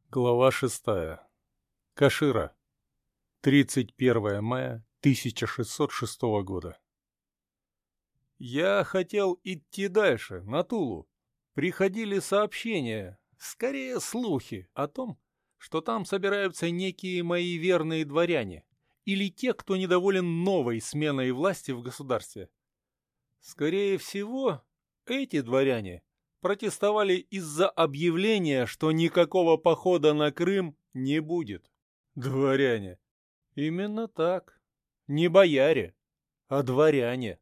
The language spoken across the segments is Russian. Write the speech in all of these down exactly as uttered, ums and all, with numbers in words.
Глава шестая. Кашира. тридцать первое мая тысяча шестьсот шестого года. Я хотел идти дальше, на Тулу. Приходили сообщения, скорее слухи, о том, что там собираются некие мои верные дворяне или те, кто недоволен новой сменой власти в государстве. Скорее всего, эти дворяне протестовали из-за объявления, что никакого похода на Крым не будет. Дворяне. Именно так. Не бояре, а дворяне.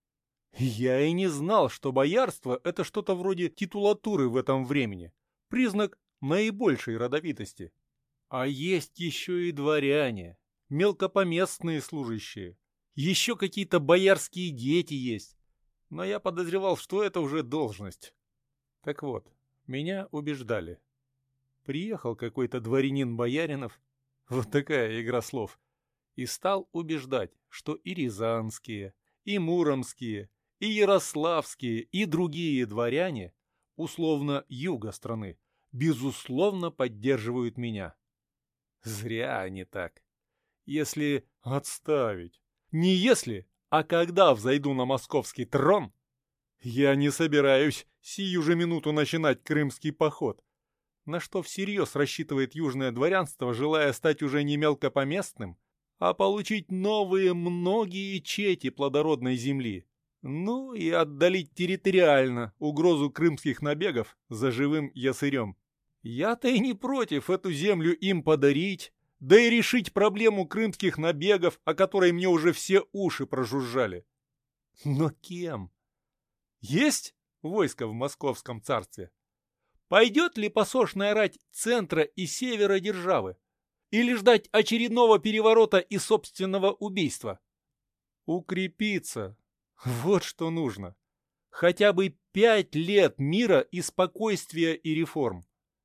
Я и не знал, что боярство – это что-то вроде титулатуры в этом времени, признак наибольшей родовитости. А есть еще и дворяне, мелкопоместные служащие, еще какие-то боярские дети есть. Но я подозревал, что это уже должность. Так вот, меня убеждали. Приехал какой-то дворянин Бояринов, вот такая игра слов, и стал убеждать, что и рязанские, и муромские, и ярославские, и другие дворяне, условно юга страны, безусловно поддерживают меня. Зря они так. Если отставить, не если, а когда взойду на московский трон, я не собираюсь сию же минуту начинать крымский поход, на что всерьез рассчитывает южное дворянство, желая стать уже не мелкопоместным, а получить новые многие чети плодородной земли, ну и отдалить территориально угрозу крымских набегов за живым ясырем. Я-то и не против эту землю им подарить, да и решить проблему крымских набегов, о которой мне уже все уши прожужжали. Но кем? Есть войско в московском царстве? Пойдет ли посошная рать центра и севера державы? Или ждать очередного переворота и собственного убийства? Укрепиться. Вот что нужно. Хотя бы пять лет мира и спокойствия и реформ.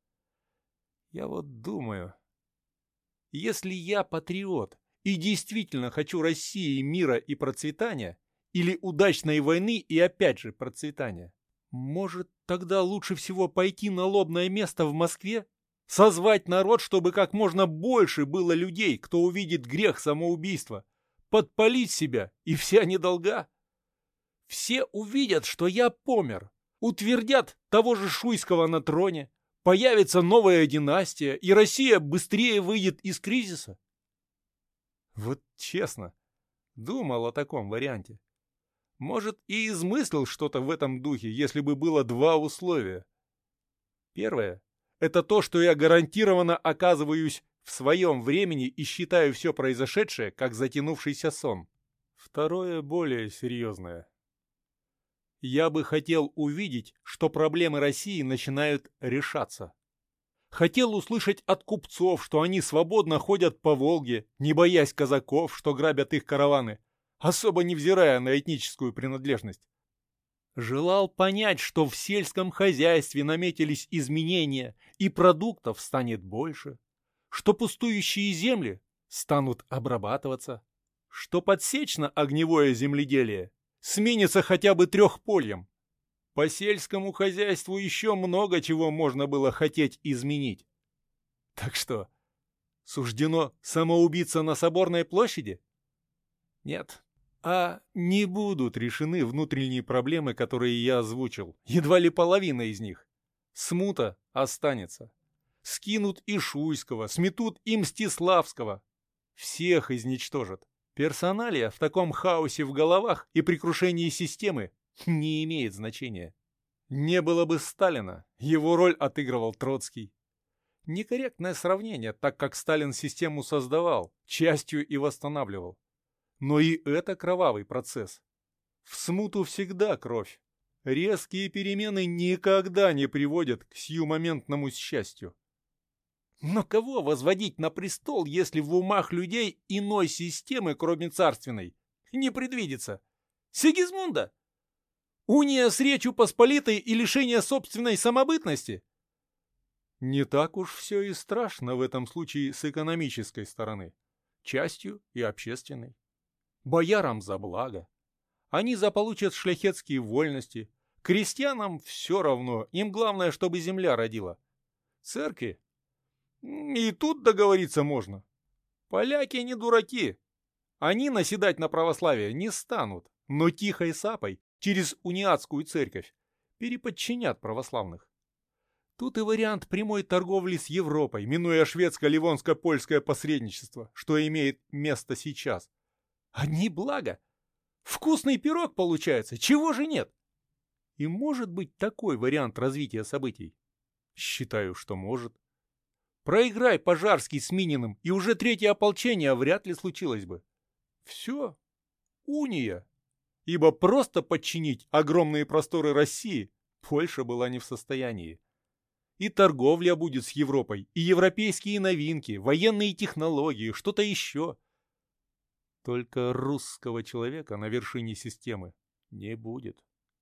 Я вот думаю, если я патриот и действительно хочу России мира и процветания, или удачной войны и опять же процветания, может, тогда лучше всего пойти на лобное место в Москве? Созвать народ, чтобы как можно больше было людей, кто увидит грех самоубийства, подпалить себя и вся недолга? Все увидят, что я помер, утвердят того же Шуйского на троне, появится новая династия, и Россия быстрее выйдет из кризиса. Вот честно, думал о таком варианте. Может, и измыслил что-то в этом духе, если бы было два условия. Первое – это то, что я гарантированно оказываюсь в своем времени и считаю все произошедшее как затянувшийся сон. Второе более серьезное. Я бы хотел увидеть, что проблемы России начинают решаться. Хотел услышать от купцов, что они свободно ходят по Волге, не боясь казаков, что грабят их караваны, особо невзирая на этническую принадлежность. Желал понять, что в сельском хозяйстве наметились изменения, и продуктов станет больше, что пустующие земли станут обрабатываться, что подсечно-огневое земледелие сменится хотя бы трехпольем. По сельскому хозяйству еще много чего можно было хотеть изменить. Так что, суждено самоубиться на Соборной площади? Нет. А не будут решены внутренние проблемы, которые я озвучил. Едва ли половина из них. Смута останется. Скинут и Шуйского, сметут и Мстиславского. Всех изничтожат. Персоналия в таком хаосе в головах и при крушении системы не имеет значения. Не было бы Сталина, его роль отыгрывал Троцкий. Некорректное сравнение, так как Сталин систему создавал, частью и восстанавливал. Но и это кровавый процесс. В смуту всегда кровь. Резкие перемены никогда не приводят к сиюмоментному счастью. Но кого возводить на престол, если в умах людей иной системы, кроме царственной, не предвидится? Сигизмунда? Уния с Речью Посполитой и лишение собственной самобытности? Не так уж все и страшно в этом случае с экономической стороны, частью и общественной. Боярам за благо. Они заполучат шляхетские вольности. Крестьянам все равно, им главное, чтобы земля родила. Церкви? И тут договориться можно. Поляки не дураки. Они наседать на православие не станут, но тихой сапой через униатскую церковь переподчинят православных. Тут и вариант прямой торговли с Европой, минуя шведско-ливонско-польское посредничество, что имеет место сейчас. Одни блага. Вкусный пирог получается, чего же нет? И может быть такой вариант развития событий? Считаю, что может. Проиграй Пожарский с Мининым, и уже третье ополчение вряд ли случилось бы. Все. Уния. Ибо просто подчинить огромные просторы России Польша была не в состоянии. И торговля будет с Европой, и европейские новинки, военные технологии, что-то еще. Только русского человека на вершине системы не будет.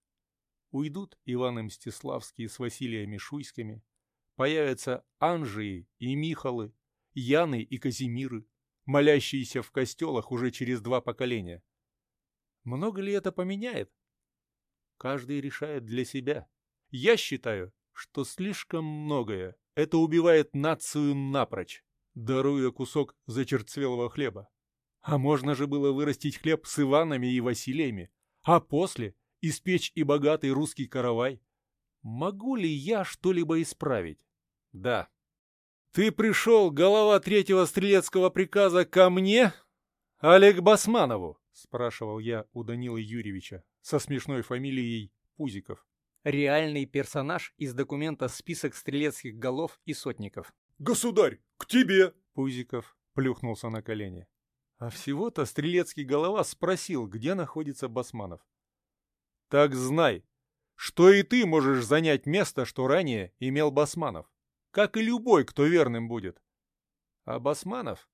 Уйдут Иваны Мстиславские с Василиями Шуйскими, появятся Анжии и Михалы, Яны и Казимиры, молящиеся в костелах уже через два поколения. Много ли это поменяет? Каждый решает для себя. Я считаю, что слишком многое. Это убивает нацию напрочь, даруя кусок зачерствелого хлеба. А можно же было вырастить хлеб с Иванами и Василиями, а после испечь и богатый русский каравай. Могу ли я что-либо исправить? Да. Ты пришел, голова третьего стрелецкого приказа, ко мне, Олег Басманову? Спрашивал я у Данилы Юрьевича со смешной фамилией Пузиков. Реальный персонаж из документа «Список стрелецких голов и сотников». «Государь, к тебе!» Пузиков плюхнулся на колени. А всего-то стрелецкий голова спросил, где находится Басманов. «Так знай, что и ты можешь занять место, что ранее имел Басманов, как и любой, кто верным будет. А Басманов?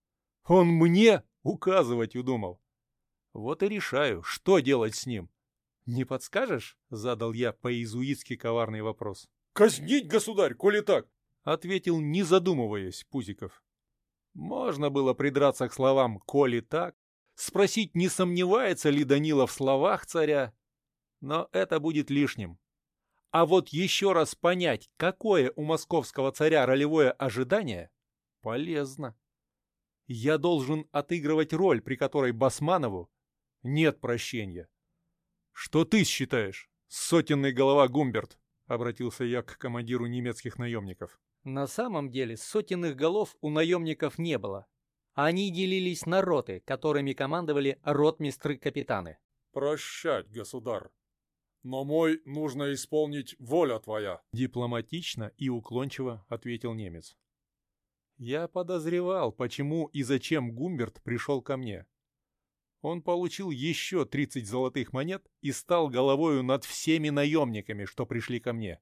Он мне указывать удумал. Вот и решаю, что делать с ним. Не подскажешь?» — задал я по-иезуитски коварный вопрос. «Казнить, государь, коли так!» — ответил, не задумываясь, Пузиков. Можно было придраться к словам «коли так», спросить, не сомневается ли Данила в словах царя, но это будет лишним. А вот еще раз понять, какое у московского царя ролевое ожидание, полезно. Я должен отыгрывать роль, при которой Басманову нет прощения. «Что ты считаешь, сотенный голова Гумберт?» — обратился я к командиру немецких наемников. На самом деле сотенных голов у наемников не было. Они делились на роты, которыми командовали ротмистры-капитаны. «Прощать, государь, но мой нужно исполнить воля твоя», — дипломатично и уклончиво ответил немец. Я подозревал, почему и зачем Гумберт пришел ко мне. Он получил еще тридцать золотых монет и стал головою над всеми наемниками, что пришли ко мне.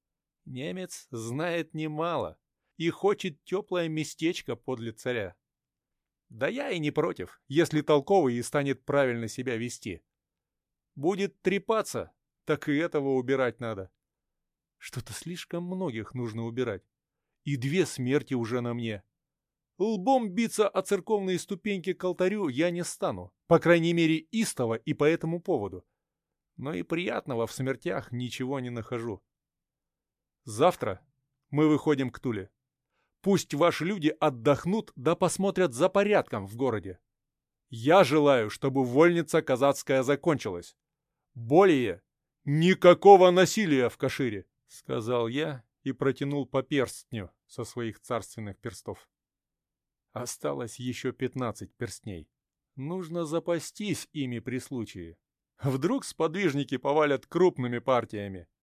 Немец знает немало и хочет теплое местечко подле царя. Да я и не против, если толковый и станет правильно себя вести. Будет трепаться, так и этого убирать надо. Что-то слишком многих нужно убирать, и две смерти уже на мне. Лбом биться о церковные ступеньки к алтарю я не стану, по крайней мере истово и по этому поводу. Но и приятного в смертях ничего не нахожу. Завтра мы выходим к Туле. Пусть ваши люди отдохнут да посмотрят за порядком в городе. Я желаю, чтобы вольница казацкая закончилась. Более никакого насилия в Кашире, сказал я и протянул по перстню со своих царственных перстов. Осталось еще пятнадцать перстней. Нужно запастись ими при случае. Вдруг сподвижники повалят крупными партиями.